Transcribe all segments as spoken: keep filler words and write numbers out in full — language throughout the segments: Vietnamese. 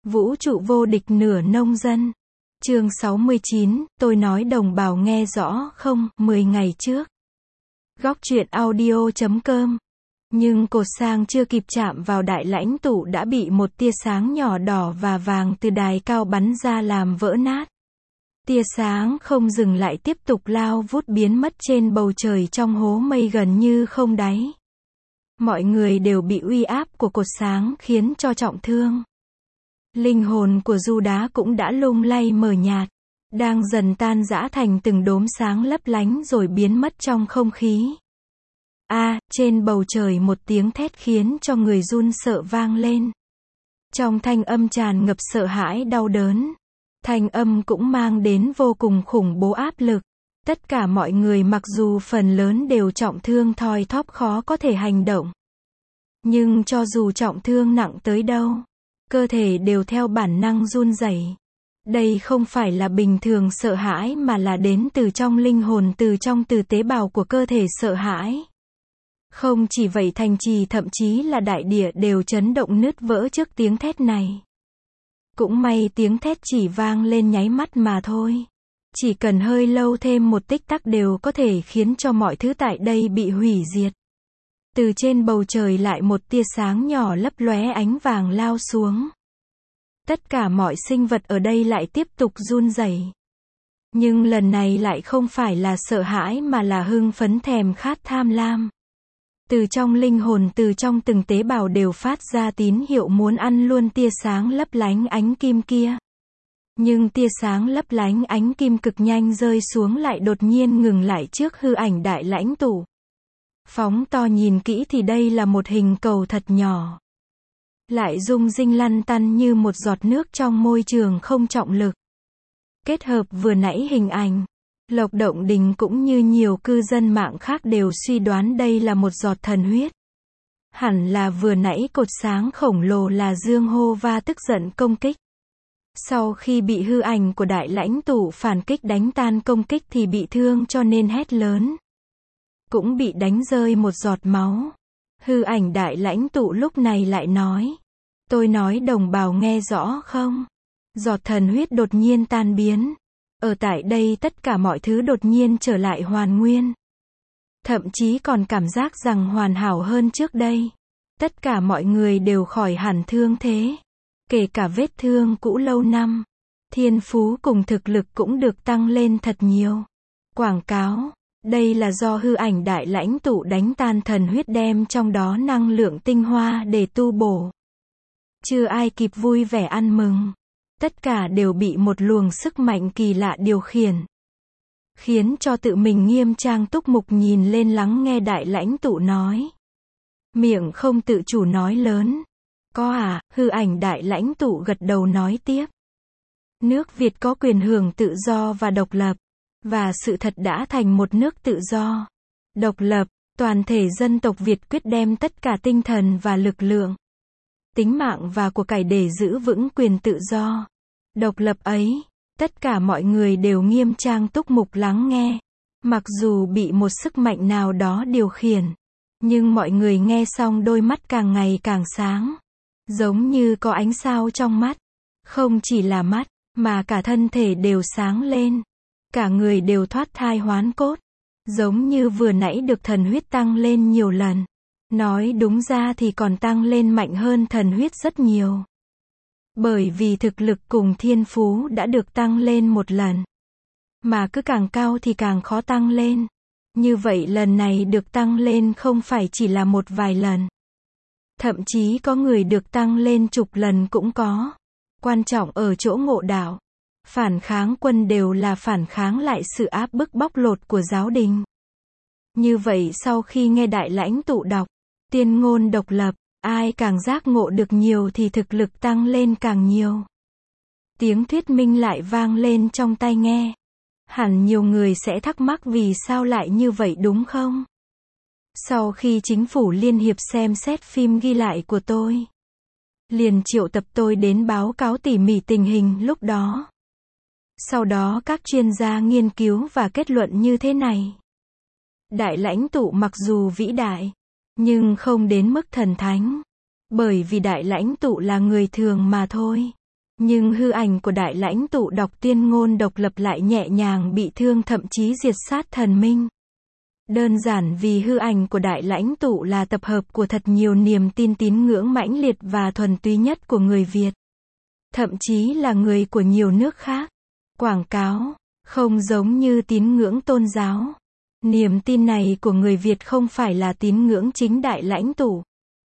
Vũ trụ vô địch nửa nông dân. Chương sáu mươi chín, tôi nói đồng bào nghe rõ không, mười ngày trước. Góc truyện audio chấm com. Nhưng cột sang chưa kịp chạm vào đại lãnh tụ đã bị một tia sáng nhỏ đỏ và vàng từ đài cao bắn ra làm vỡ nát. Tia sáng không dừng lại tiếp tục lao vút biến mất trên bầu trời trong hố mây gần như không đáy. Mọi người đều bị uy áp của cột sáng khiến cho trọng thương. Linh hồn của Du Đá cũng đã lung lay mờ nhạt, đang dần tan rã thành từng đốm sáng lấp lánh rồi biến mất trong không khí. A, à, trên bầu trời một tiếng thét khiến cho người run sợ vang lên. Trong thanh âm tràn ngập sợ hãi đau đớn. Thanh âm cũng mang đến vô cùng khủng bố áp lực. Tất cả mọi người mặc dù phần lớn đều trọng thương thoi thóp khó có thể hành động. Nhưng cho dù trọng thương nặng tới đâu, cơ thể đều theo bản năng run rẩy. Đây không phải là bình thường sợ hãi mà là đến từ trong linh hồn, từ trong từ tế bào của cơ thể sợ hãi. Không chỉ vậy, thành trì thậm chí là đại địa đều chấn động nứt vỡ trước tiếng thét này. Cũng may tiếng thét chỉ vang lên nháy mắt mà thôi. Chỉ cần hơi lâu thêm một tích tắc đều có thể khiến cho mọi thứ tại đây bị hủy diệt. Từ trên bầu trời lại một tia sáng nhỏ lấp lóe ánh vàng lao xuống. Tất cả mọi sinh vật ở đây lại tiếp tục run rẩy. Nhưng lần này lại không phải là sợ hãi mà là hưng phấn thèm khát tham lam. Từ trong linh hồn, từ trong từng tế bào đều phát ra tín hiệu muốn ăn luôn tia sáng lấp lánh ánh kim kia. Nhưng tia sáng lấp lánh ánh kim cực nhanh rơi xuống lại đột nhiên ngừng lại trước hư ảnh đại lãnh tụ. Phóng to nhìn kỹ thì đây là một hình cầu thật nhỏ. Lại rung rinh lăn tăn như một giọt nước trong môi trường không trọng lực. Kết hợp vừa nãy hình ảnh, Lộc Động Đình cũng như nhiều cư dân mạng khác đều suy đoán đây là một giọt thần huyết. Hẳn là vừa nãy cột sáng khổng lồ là Dương Hô Va tức giận công kích. Sau khi bị hư ảnh của đại lãnh tụ phản kích đánh tan công kích thì bị thương cho nên hét lớn. Cũng bị đánh rơi một giọt máu. Hư ảnh đại lãnh tụ lúc này lại nói. Tôi nói đồng bào nghe rõ không? Giọt thần huyết đột nhiên tan biến. Ở tại đây tất cả mọi thứ đột nhiên trở lại hoàn nguyên. Thậm chí còn cảm giác rằng hoàn hảo hơn trước đây. Tất cả mọi người đều khỏi hẳn thương thế. Kể cả vết thương cũ lâu năm. Thiên phú cùng thực lực cũng được tăng lên thật nhiều. Quảng cáo. Đây là do hư ảnh đại lãnh tụ đánh tan thần huyết đem trong đó năng lượng tinh hoa để tu bổ. Chưa ai kịp vui vẻ ăn mừng. Tất cả đều bị một luồng sức mạnh kỳ lạ điều khiển. Khiến cho tự mình nghiêm trang túc mục nhìn lên lắng nghe đại lãnh tụ nói. Miệng không tự chủ nói lớn. Có à, hư ảnh đại lãnh tụ gật đầu nói tiếp. Nước Việt có quyền hưởng tự do và độc lập. Và sự thật đã thành một nước tự do, độc lập, toàn thể dân tộc Việt quyết đem tất cả tinh thần và lực lượng, tính mạng và của cải để giữ vững quyền tự do, độc lập ấy. Tất cả mọi người đều nghiêm trang túc mục lắng nghe. Mặc dù bị một sức mạnh nào đó điều khiển, nhưng mọi người nghe xong đôi mắt càng ngày càng sáng. Giống như có ánh sao trong mắt. Không chỉ là mắt, mà cả thân thể đều sáng lên. Cả người đều thoát thai hoán cốt. Giống như vừa nãy được thần huyết tăng lên nhiều lần. Nói đúng ra thì còn tăng lên mạnh hơn thần huyết rất nhiều. Bởi vì thực lực cùng thiên phú đã được tăng lên một lần. Mà cứ càng cao thì càng khó tăng lên. Như vậy lần này được tăng lên không phải chỉ là một vài lần. Thậm chí có người được tăng lên chục lần cũng có. Quan trọng ở chỗ ngộ đạo. Phản kháng quân đều là phản kháng lại sự áp bức bóc lột của giáo đình. Như vậy sau khi nghe đại lãnh tụ đọc tuyên ngôn độc lập, ai càng giác ngộ được nhiều thì thực lực tăng lên càng nhiều. Tiếng thuyết minh lại vang lên trong tai nghe. Hẳn nhiều người sẽ thắc mắc vì sao lại như vậy đúng không? Sau khi chính phủ liên hiệp xem xét phim ghi lại của tôi, liền triệu tập tôi đến báo cáo tỉ mỉ tình hình lúc đó. Sau đó các chuyên gia nghiên cứu và kết luận như thế này. Đại lãnh tụ mặc dù vĩ đại, nhưng không đến mức thần thánh. Bởi vì đại lãnh tụ là người thường mà thôi. Nhưng hư ảnh của đại lãnh tụ đọc tuyên ngôn độc lập lại nhẹ nhàng bị thương, thậm chí diệt sát thần minh. Đơn giản vì hư ảnh của đại lãnh tụ là tập hợp của thật nhiều niềm tin tín ngưỡng mãnh liệt và thuần túy nhất của người Việt. Thậm chí là người của nhiều nước khác. Quảng cáo, không giống như tín ngưỡng tôn giáo. Niềm tin này của người Việt không phải là tín ngưỡng chính đại lãnh tụ,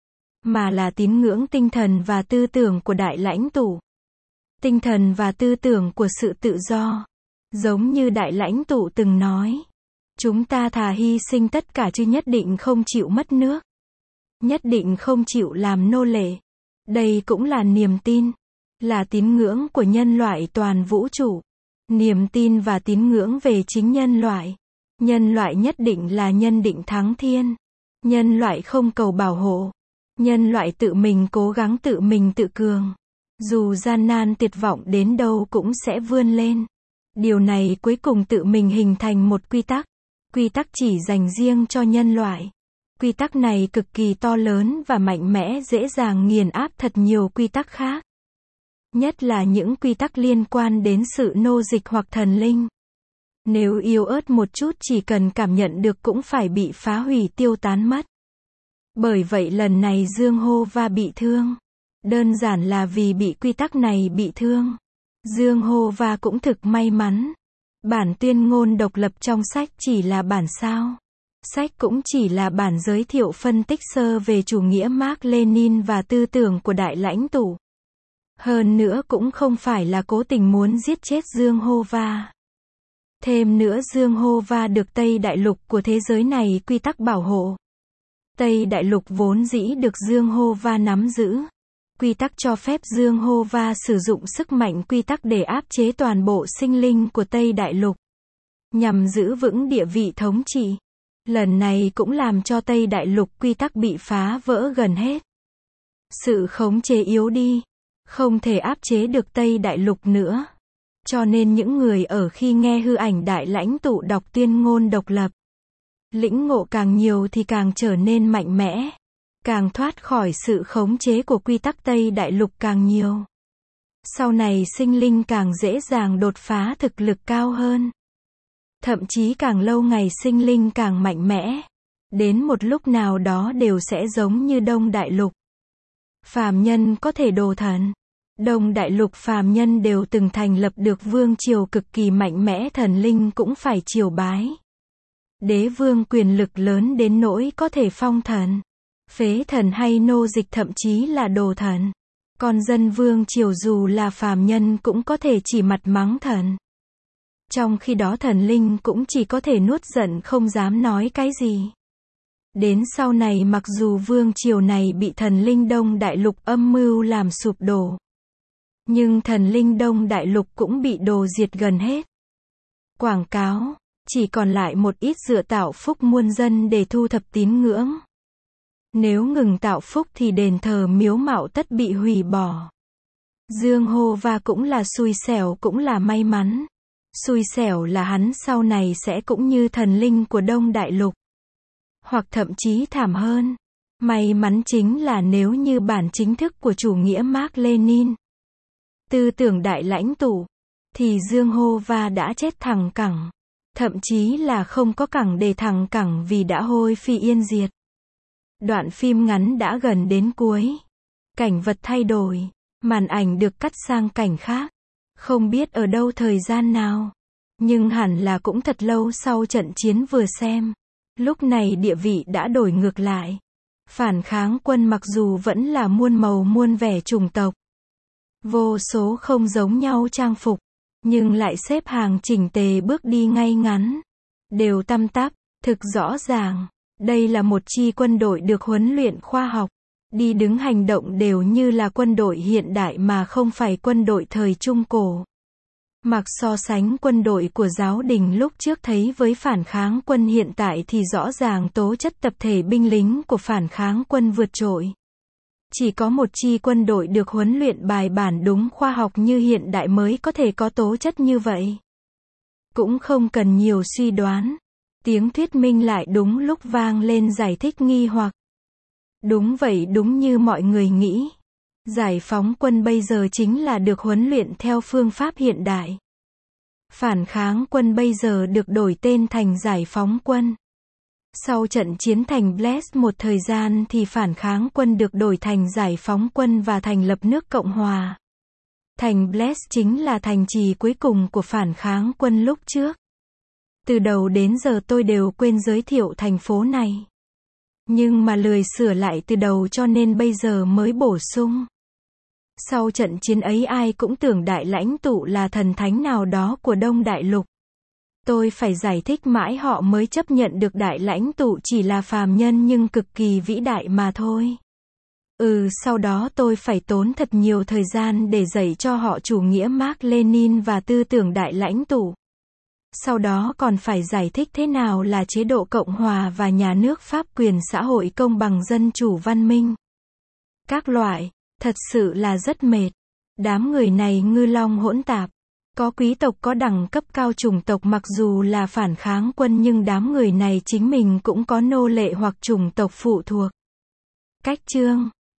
mà là tín ngưỡng tinh thần và tư tưởng của đại lãnh tụ. Tinh thần và tư tưởng của sự tự do. Giống như đại lãnh tụ từng nói, chúng ta thà hy sinh tất cả chứ nhất định không chịu mất nước. Nhất định không chịu làm nô lệ. Đây cũng là niềm tin, là tín ngưỡng của nhân loại toàn vũ trụ. Niềm tin và tín ngưỡng về chính nhân loại. Nhân loại nhất định là nhân định thắng thiên. Nhân loại không cầu bảo hộ. Nhân loại tự mình cố gắng, tự mình tự cường. Dù gian nan tuyệt vọng đến đâu cũng sẽ vươn lên. Điều này cuối cùng tự mình hình thành một quy tắc. Quy tắc chỉ dành riêng cho nhân loại. Quy tắc này cực kỳ to lớn và mạnh mẽ, dễ dàng nghiền áp thật nhiều quy tắc khác. Nhất là những quy tắc liên quan đến sự nô dịch hoặc thần linh. Nếu yếu ớt một chút chỉ cần cảm nhận được cũng phải bị phá hủy tiêu tán mất. Bởi vậy lần này Dương Hô Va bị thương. Đơn giản là vì bị quy tắc này bị thương. Dương Hô Va cũng thực may mắn. Bản tuyên ngôn độc lập trong sách chỉ là bản sao. Sách cũng chỉ là bản giới thiệu phân tích sơ về chủ nghĩa Mác Lênin và tư tưởng của đại lãnh tụ. Hơn nữa cũng không phải là cố tình muốn giết chết Dương Hô Va. Thêm nữa Dương Hô Va được Tây Đại Lục của thế giới này quy tắc bảo hộ. Tây Đại Lục vốn dĩ được Dương Hô Va nắm giữ. Quy tắc cho phép Dương Hô Va sử dụng sức mạnh quy tắc để áp chế toàn bộ sinh linh của Tây Đại Lục, nhằm giữ vững địa vị thống trị. Lần này cũng làm cho Tây Đại Lục quy tắc bị phá vỡ gần hết. Sự khống chế yếu đi, không thể áp chế được Tây Đại Lục nữa. Cho nên những người ở khi nghe hư ảnh đại lãnh tụ đọc tuyên ngôn độc lập, lĩnh ngộ càng nhiều thì càng trở nên mạnh mẽ. Càng thoát khỏi sự khống chế của quy tắc Tây Đại Lục càng nhiều. Sau này sinh linh càng dễ dàng đột phá thực lực cao hơn. Thậm chí càng lâu ngày sinh linh càng mạnh mẽ. Đến một lúc nào đó đều sẽ giống như Đông Đại Lục. Phàm nhân có thể đồ thần. Đông Đại Lục phàm nhân đều từng thành lập được vương triều cực kỳ mạnh mẽ, thần linh cũng phải triều bái. Đế vương quyền lực lớn đến nỗi có thể phong thần, phế thần hay nô dịch, thậm chí là đồ thần. Còn dân vương triều dù là phàm nhân cũng có thể chỉ mặt mắng thần. Trong khi đó thần linh cũng chỉ có thể nuốt giận không dám nói cái gì. Đến sau này mặc dù vương triều này bị thần linh Đông Đại Lục âm mưu làm sụp đổ, nhưng thần linh Đông Đại Lục cũng bị đồ diệt gần hết. Quảng cáo, chỉ còn lại một ít dựa tạo phúc muôn dân để thu thập tín ngưỡng. Nếu ngừng tạo phúc thì đền thờ miếu mạo tất bị hủy bỏ. Dương Hô Va cũng là xui xẻo cũng là may mắn. Xui xẻo là hắn sau này sẽ cũng như thần linh của Đông Đại Lục. Hoặc thậm chí thảm hơn. May mắn chính là nếu như bản chính thức của chủ nghĩa Mác Lênin, tư tưởng đại lãnh tụ, thì Dương Hô Va đã chết thẳng cẳng. Thậm chí là không có cẳng để thẳng cẳng vì đã hôi phi yên diệt. Đoạn phim ngắn đã gần đến cuối. Cảnh vật thay đổi. Màn ảnh được cắt sang cảnh khác. Không biết ở đâu thời gian nào. Nhưng hẳn là cũng thật lâu sau trận chiến vừa xem. Lúc này địa vị đã đổi ngược lại. Phản kháng quân mặc dù vẫn là muôn màu muôn vẻ chủng tộc, vô số không giống nhau trang phục, nhưng lại xếp hàng chỉnh tề bước đi ngay ngắn. Đều tăm tắp, thực rõ ràng. Đây là một chi quân đội được huấn luyện khoa học. Đi đứng hành động đều như là quân đội hiện đại mà không phải quân đội thời Trung Cổ. Mặc so sánh quân đội của giáo đình lúc trước thấy với phản kháng quân hiện tại thì rõ ràng tố chất tập thể binh lính của phản kháng quân vượt trội. Chỉ có một chi quân đội được huấn luyện bài bản đúng khoa học như hiện đại mới có thể có tố chất như vậy. Cũng không cần nhiều suy đoán. Tiếng thuyết minh lại đúng lúc vang lên giải thích nghi hoặc. Đúng vậy, đúng như mọi người nghĩ. Giải phóng quân bây giờ chính là được huấn luyện theo phương pháp hiện đại. Phản kháng quân bây giờ được đổi tên thành giải phóng quân. Sau trận chiến thành Blest một thời gian thì phản kháng quân được đổi thành giải phóng quân và thành lập nước Cộng Hòa. Thành Blest chính là thành trì cuối cùng của phản kháng quân lúc trước. Từ đầu đến giờ tôi đều quên giới thiệu thành phố này. Nhưng mà lười sửa lại từ đầu cho nên bây giờ mới bổ sung. Sau trận chiến ấy ai cũng tưởng đại lãnh tụ là thần thánh nào đó của Đông Đại Lục. Tôi phải giải thích mãi họ mới chấp nhận được đại lãnh tụ chỉ là phàm nhân nhưng cực kỳ vĩ đại mà thôi. Ừ, sau đó tôi phải tốn thật nhiều thời gian để dạy cho họ chủ nghĩa Mác Lênin và tư tưởng đại lãnh tụ. Sau đó còn phải giải thích thế nào là chế độ Cộng hòa và nhà nước pháp quyền xã hội công bằng dân chủ văn minh. Các loại, thật sự là rất mệt. Đám người này ngư long hỗn tạp. Có quý tộc có đẳng cấp cao chủng tộc mặc dù là phản kháng quân nhưng đám người này chính mình cũng có nô lệ hoặc chủng tộc phụ thuộc. Cách chương